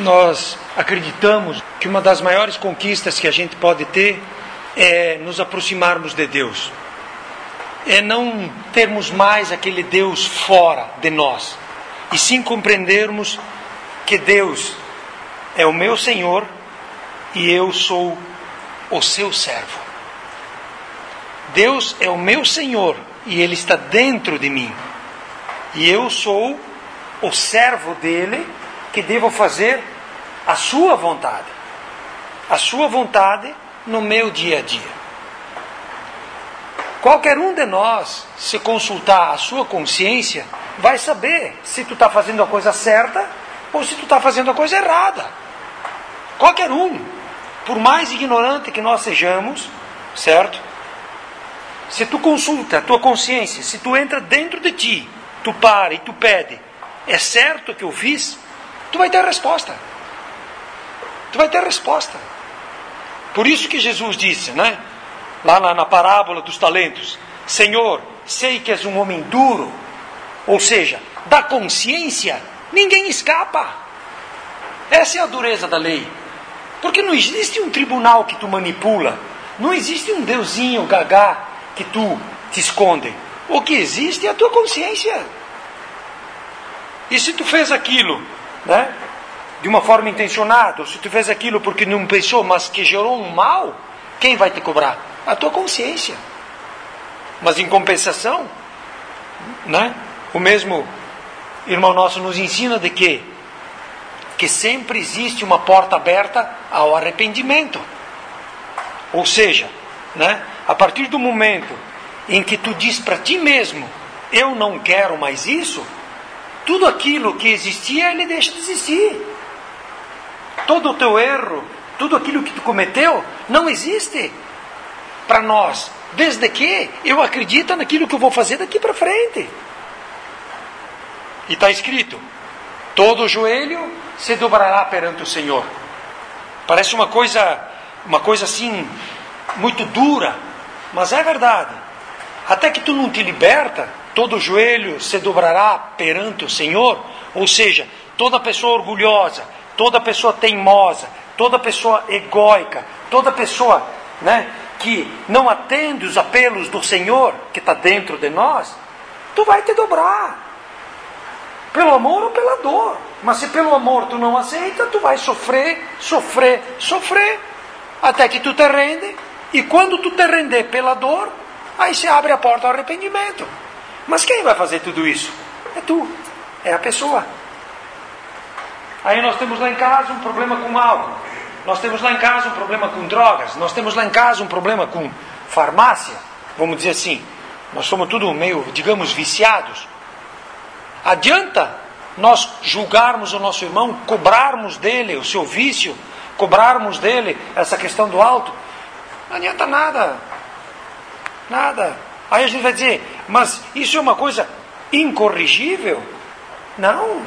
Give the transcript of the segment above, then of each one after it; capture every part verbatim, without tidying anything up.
nós acreditamos que uma das maiores conquistas que a gente pode ter é nos aproximarmos de Deus. É não termos mais aquele Deus fora de nós, e sim compreendermos que Deus é o meu Senhor e eu sou o seu servo. Deus é o meu Senhor e Ele está dentro de mim. E eu sou o servo dEle que devo fazer a sua vontade. A sua vontade no meu dia a dia. Qualquer um de nós, se consultar a sua consciência, vai saber se tu está fazendo a coisa certa ou se tu está fazendo a coisa errada. Qualquer um, por mais ignorante que nós sejamos, certo? Se tu consulta a tua consciência, se tu entra dentro de ti, tu para e tu pede, é certo o que eu fiz? Tu vai ter resposta. Tu vai ter resposta. Por isso que Jesus disse, né? Lá na, na parábola dos talentos, Senhor, sei que és um homem duro, ou seja, da consciência, ninguém escapa. Essa é a dureza da lei. Porque não existe um tribunal que tu manipula, não existe um deusinho gagá que tu te esconde. O que existe é a tua consciência. E se tu fez aquilo, né, de uma forma intencionada, ou se tu fez aquilo porque não pensou, mas que gerou um mal, quem vai te cobrar? A tua consciência. Mas em compensação, né, o mesmo irmão nosso nos ensina de que que sempre existe uma porta aberta ao arrependimento. Ou seja, né, a partir do momento em que tu diz para ti mesmo, eu não quero mais isso, tudo aquilo que existia, ele deixa de existir. Todo o teu erro, tudo aquilo que tu cometeu, não existe para nós, desde que eu acredito naquilo que eu vou fazer daqui para frente. E está escrito, todo joelho se dobrará perante o Senhor. Parece uma coisa, uma coisa assim, muito dura, mas é verdade. Até que tu não te liberta, todo joelho se dobrará perante o Senhor. Ou seja, toda pessoa orgulhosa, toda pessoa teimosa, toda pessoa egóica, toda pessoa, né, que não atende os apelos do Senhor, que está dentro de nós, tu vai te dobrar. Pelo amor ou pela dor. Mas se pelo amor tu não aceita, tu vai sofrer, sofrer, sofrer, até que tu te rende. E quando tu te render pela dor, aí se abre a porta ao arrependimento. Mas quem vai fazer tudo isso? É tu, é a pessoa. Aí nós temos lá em casa um problema com álcool. Nós temos lá em casa um problema com drogas. Nós temos lá em casa um problema com farmácia. Vamos dizer assim, nós somos tudo meio, digamos, viciados. Adianta nós julgarmos o nosso irmão, cobrarmos dele o seu vício, cobrarmos dele essa questão do álcool? Não adianta nada. Nada. Aí a gente vai dizer, mas isso é uma coisa incorrigível? Não.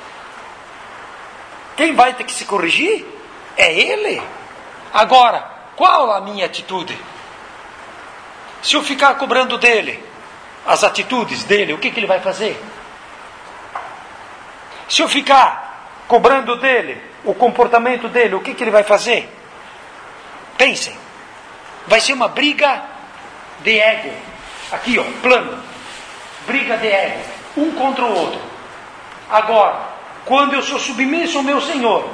Quem vai ter que se corrigir é ele. Agora, qual a minha atitude? Se eu ficar cobrando dele as atitudes dele, o que, que ele vai fazer? Se eu ficar cobrando dele o comportamento dele, o que, que ele vai fazer? Pensem. Vai ser uma briga de ego. Aqui, ó, plano. Briga de ego. Um contra o outro. Agora, quando eu sou submisso ao meu Senhor,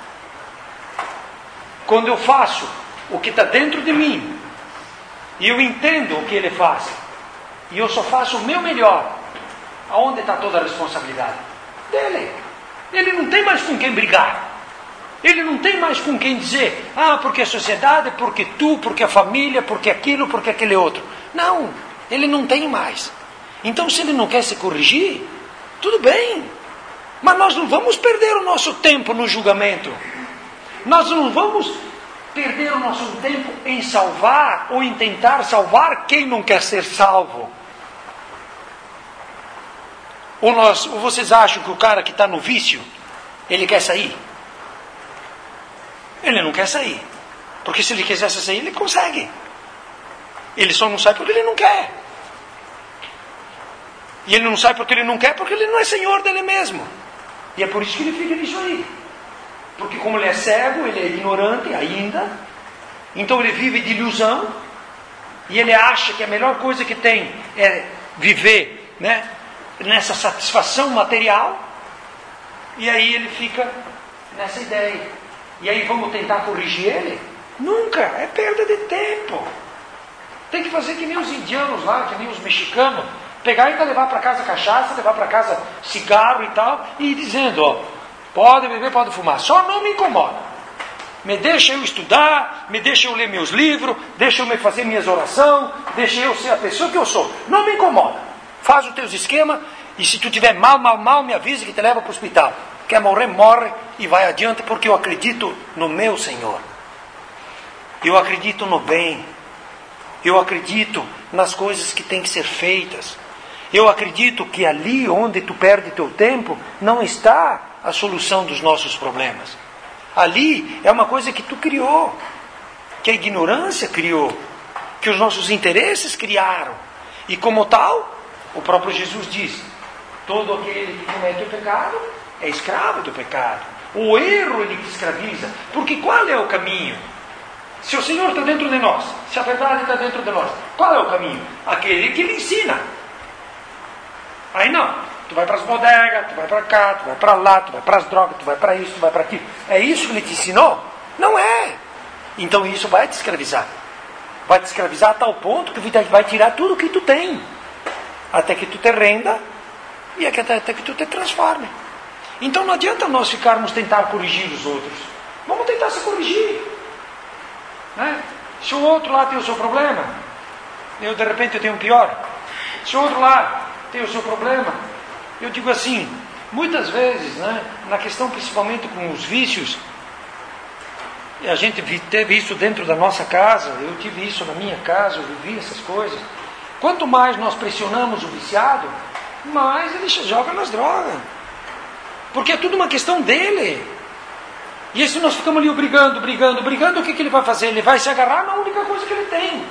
quando eu faço o que está dentro de mim, e eu entendo o que ele faz, e eu só faço o meu melhor, aonde está toda a responsabilidade? Dele. Ele não tem mais com quem brigar. Ele não tem mais com quem dizer, ah, porque a sociedade, porque tu, porque a família, porque aquilo, porque aquele outro. Não, ele não tem mais. Então, se ele não quer se corrigir, tudo bem. Mas nós não vamos perder o nosso tempo no julgamento. Nós não vamos perder o nosso tempo em salvar ou em tentar salvar quem não quer ser salvo. Ou, nós, ou vocês acham que o cara que está no vício, ele quer sair? Ele não quer sair. Porque se ele quisesse sair, ele consegue. Ele só não sai porque ele não quer. E ele não sai porque ele não quer, porque ele não é senhor dele mesmo. E é por isso que ele fica nisso aí. como ele é cego, ele é ignorante ainda, então ele vive de ilusão, e ele acha que a melhor coisa que tem é viver, né, nessa satisfação material, e aí ele fica nessa ideia. E aí vamos tentar corrigir ele? Nunca, é perda de tempo. Tem que fazer que nem os indianos lá, que nem os mexicanos, pegar e levar para casa cachaça, levar para casa cigarro e tal, e ir dizendo, ó, pode beber, pode fumar, só não me incomoda. Me deixa eu estudar, me deixa eu ler meus livros, deixa eu me fazer minhas orações, deixa eu ser a pessoa que eu sou. Não me incomoda. Faz os teus esquemas, e se tu tiver mal, mal, mal, me avisa que te leva para o hospital. Quer morrer, morre e vai adiante, porque eu acredito no meu Senhor. Eu acredito no bem. Eu acredito nas coisas que têm que ser feitas. Eu acredito que ali onde tu perde teu tempo, não está a solução dos nossos problemas. Ali é uma coisa que tu criou, que a ignorância criou, que os nossos interesses criaram. E como tal, o próprio Jesus diz, todo aquele que comete o pecado é escravo do pecado. O erro ele te escraviza. Porque qual é o caminho? Se o Senhor está dentro de nós, se a verdade está dentro de nós, qual é o caminho? Aquele que Ele ensina. Aí não. Tu vai para as bodegas, tu vai para cá, tu vai para lá, tu vai para as drogas, tu vai para isso, tu vai para aquilo. É isso que Ele te ensinou? Não é. Então isso vai te escravizar. Vai te escravizar a tal ponto que vai tirar tudo o que tu tem. Até que tu te renda e até que tu te transforme. Então não adianta nós ficarmos tentar corrigir os outros. Vamos tentar se corrigir. Né? Se o outro lá tem o seu problema, eu de repente eu tenho um pior. Se o outro lá tem o seu problema, eu digo assim, muitas vezes, né, na questão principalmente com os vícios, e a gente teve isso dentro da nossa casa, eu tive isso na minha casa, eu vivi essas coisas. Quanto mais nós pressionamos o viciado, mais ele se joga nas drogas. Porque é tudo uma questão dele. E se nós ficamos ali brigando, brigando, brigando, o que, que ele vai fazer? Ele vai se agarrar na única coisa que ele tem.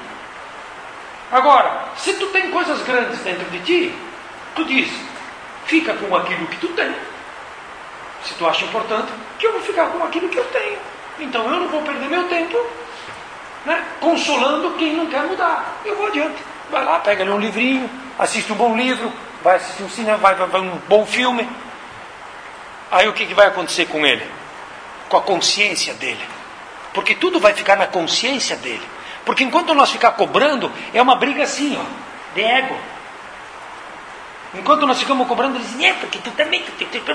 Agora, se tu tem coisas grandes dentro de ti, tu diz, fica com aquilo que tu tem. Se tu acha importante, que eu vou ficar com aquilo que eu tenho. Então eu não vou perder meu tempo, né, consolando quem não quer mudar. Eu vou adiante. Vai lá, pega ali um livrinho, assiste um bom livro, vai assistir um cinema, vai ver um bom filme. Aí o que, que vai acontecer com ele? Com a consciência dele. Porque tudo vai ficar na consciência dele. Porque enquanto nós ficar cobrando, é uma briga assim, ó, de ego. Enquanto nós ficamos cobrando, eles dizem, é, porque tu também...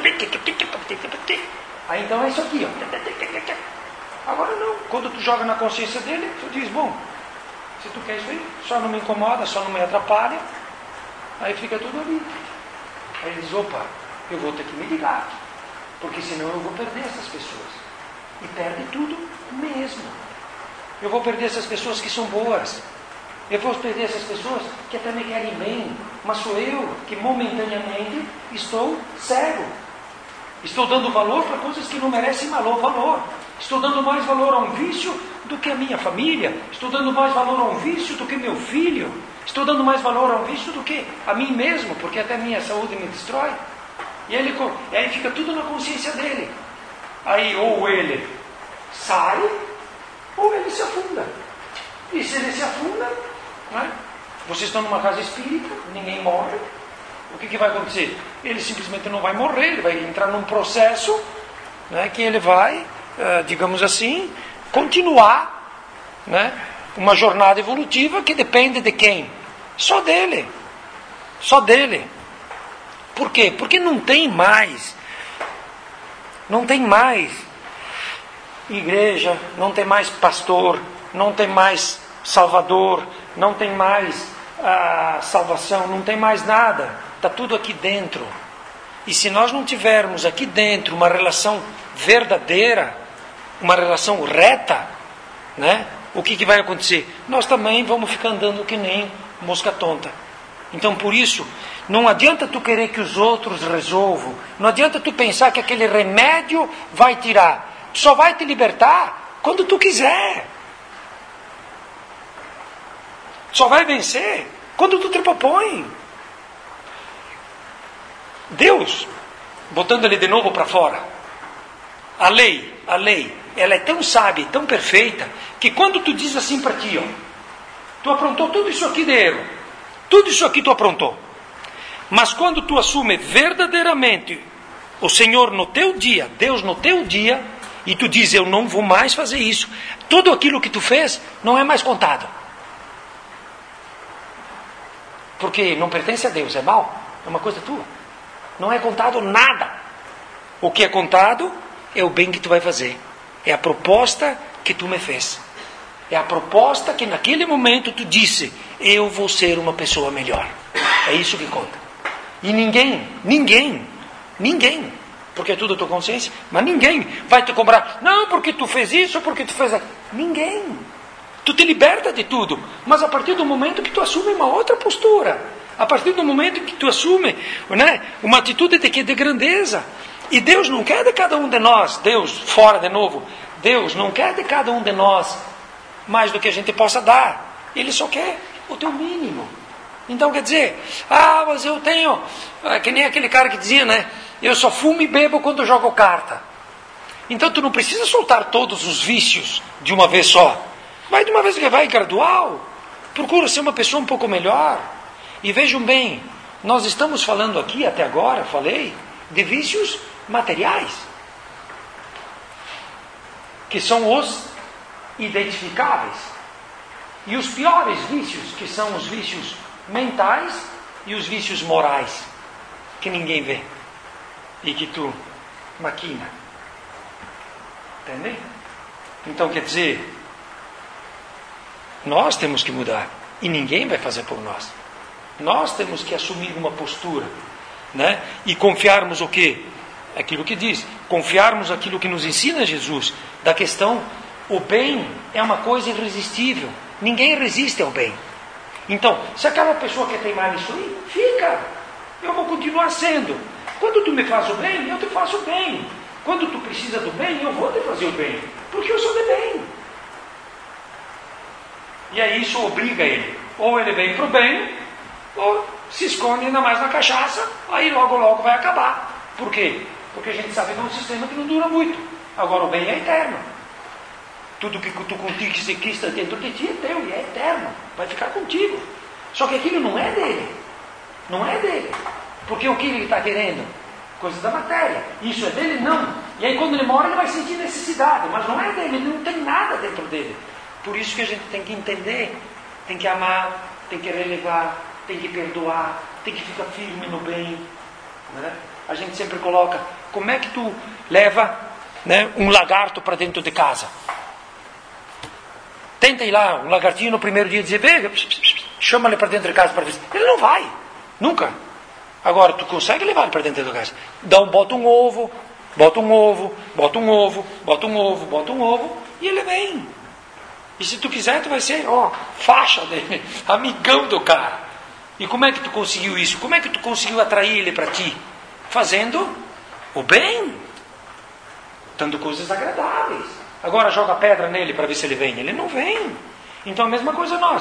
Aí então é isso aqui, ó. Agora não. Quando tu joga na consciência dele, tu diz, bom, se tu quer isso aí, só não me incomoda, só não me atrapalha. Aí fica tudo ali. Aí ele diz, opa, eu vou ter que me ligar. Porque senão eu vou perder essas pessoas. E perde tudo mesmo. Eu vou perder essas pessoas que são boas. Eu vou perder essas pessoas que até me querem bem. Mas sou eu que momentaneamente estou cego. Estou dando valor para coisas que não merecem valor. Estou dando mais valor a um vício do que a minha família. Estou dando mais valor a um vício do que meu filho. Estou dando mais valor a um vício do que a mim mesmo, porque até a minha saúde me destrói. E ele, e aí fica tudo na consciência dele. Aí ou ele sai, ou ele se afunda. E se ele se afunda, né? Vocês estão numa casa espírita, ninguém morre. O que, que vai acontecer? Ele simplesmente não vai morrer, ele vai entrar num processo, né, que ele vai, uh, digamos assim, continuar, né, uma jornada evolutiva que depende de quem? Só dele. Só dele. Por quê? Porque não tem mais, não tem mais igreja, não tem mais pastor, não tem mais salvador, não tem mais a salvação, não tem mais nada. Está tudo aqui dentro. E se nós não tivermos aqui dentro uma relação verdadeira, uma relação reta, né, o que, que vai acontecer? Nós também vamos ficar andando que nem mosca tonta. Então, por isso, não adianta tu querer que os outros resolvam. Não adianta tu pensar que aquele remédio vai tirar. Só vai te libertar quando tu quiser. Só vai vencer quando tu te propõe. Deus, botando ele de novo para fora, a lei, a lei, ela é tão sábia, tão perfeita, que quando tu diz assim para ti, ó, tu aprontou tudo isso aqui de erro, tudo isso aqui tu aprontou, mas quando tu assume verdadeiramente o Senhor no teu dia, Deus no teu dia, e tu diz, eu não vou mais fazer isso, tudo aquilo que tu fez não é mais contado. Porque não pertence a Deus, é mal, é uma coisa tua. Não é contado nada. O que é contado é o bem que tu vai fazer. É a proposta que tu me fez. É a proposta que naquele momento tu disse, eu vou ser uma pessoa melhor. É isso que conta. E ninguém, ninguém, ninguém, porque é tudo a tua consciência, mas ninguém vai te cobrar, não, porque tu fez isso, porque tu fez aquilo. Ninguém. Tu te liberta de tudo, mas a partir do momento que tu assume uma outra postura, a partir do momento que tu assume, né, uma atitude de, de grandeza, e Deus não quer de cada um de nós, Deus, fora de novo, Deus não quer de cada um de nós mais do que a gente possa dar, Ele só quer o teu mínimo. Então quer dizer, ah, mas eu tenho, é que nem aquele cara que dizia, né, eu só fumo e bebo quando jogo carta. Então tu não precisa soltar todos os vícios de uma vez só. Vai de uma vez que vai gradual. Procura ser uma pessoa um pouco melhor. E vejam bem, nós estamos falando aqui até agora, falei, de vícios materiais. Que são os identificáveis. E os piores vícios, que são os vícios mentais e os vícios morais. Que ninguém vê. E que tu maquina. Entende? Então quer dizer, nós temos que mudar. E ninguém vai fazer por nós. Nós temos que assumir uma postura, né? E confiarmos o quê? Aquilo que diz. Confiarmos aquilo que nos ensina Jesus. Da questão, o bem é uma coisa irresistível. Ninguém resiste ao bem. Então, se aquela pessoa quer teimar nisso aí, fica. Eu vou continuar sendo. Quando tu me faz o bem, eu te faço o bem. Quando tu precisa do bem, eu vou te fazer o bem. Porque eu sou de bem. E aí isso obriga ele. Ou ele vem para o bem, ou se esconde ainda mais na cachaça, aí logo logo vai acabar. Por quê? Porque a gente sabe que é um sistema que não dura muito. Agora o bem é eterno. Tudo que tu conquista dentro de ti é teu e é eterno. Vai ficar contigo. Só que aquilo não é dele. Não é dele. Porque o que ele está querendo? Coisa da matéria. Isso é dele? Não. E aí quando ele morre ele vai sentir necessidade. Mas não é dele. Ele não tem nada dentro dele. Por isso que a gente tem que entender. Tem que amar. Tem que relevar. Tem que perdoar. Tem que ficar firme no bem. Né? A gente sempre coloca. Como é que tu leva, né, um lagarto para dentro de casa? Tenta ir lá, um lagartinho no primeiro dia dizer, vem, chama ele para dentro de casa para ver. Ele não vai, nunca. Agora, tu consegue levar ele para dentro da casa. Dá um, bota um ovo, bota um ovo, bota um ovo, bota um ovo, bota um ovo, e ele vem. E se tu quiser, tu vai ser, ó, faixa dele, amigão do cara. E como é que tu conseguiu isso? Como é que tu conseguiu atrair ele para ti? Fazendo o bem, dando coisas agradáveis. Agora joga pedra nele para ver se ele vem. Ele não vem. Então a mesma coisa nós.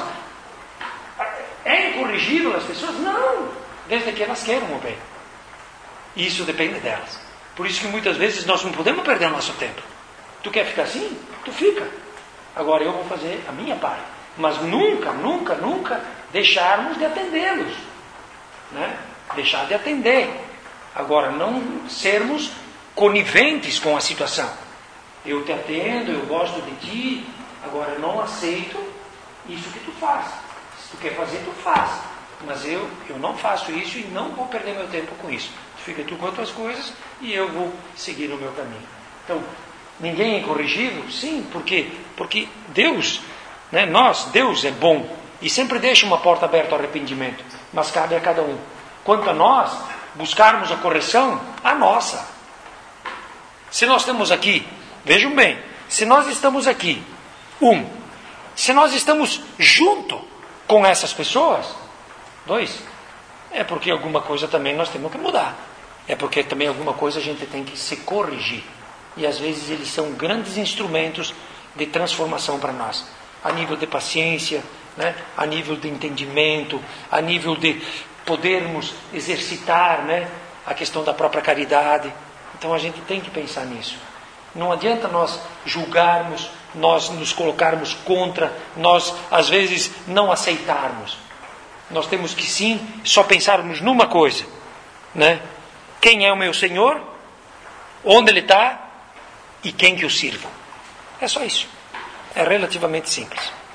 É incorrigível as pessoas? Não. Desde que elas queiram o bem. Isso depende delas. Por isso que muitas vezes nós não podemos perder o nosso tempo. Tu quer ficar assim? Tu fica. Agora eu vou fazer a minha parte. Mas nunca, nunca, nunca deixarmos de atendê-los. Né? Deixar de atender. Agora não sermos coniventes com a situação. Eu te atendo, eu gosto de ti, agora eu não aceito isso que tu faz. Se tu quer fazer, tu faz. Mas eu, eu não faço isso e não vou perder meu tempo com isso. Fica tu com as tuas coisas e eu vou seguir o meu caminho. Então, ninguém é incorrigível? Sim, por quê? Porque Deus, né, nós, Deus é bom e sempre deixa uma porta aberta ao arrependimento. Mas cabe a cada um. Quanto a nós, buscarmos a correção, a nossa. Se nós estamos aqui, vejam bem, se nós estamos aqui, um, se nós estamos junto com essas pessoas, dois, é porque alguma coisa também nós temos que mudar. É porque também alguma coisa a gente tem que se corrigir. E às vezes eles são grandes instrumentos de transformação para nós. A nível de paciência, né? A nível de entendimento, a nível de podermos exercitar, né, a questão da própria caridade. Então a gente tem que pensar nisso. Não adianta nós julgarmos, nós nos colocarmos contra, nós às vezes não aceitarmos. Nós temos que sim só pensarmos numa coisa, né? Quem é o meu Senhor? Onde Ele está? E quem que o sirvo? É só isso. É relativamente simples.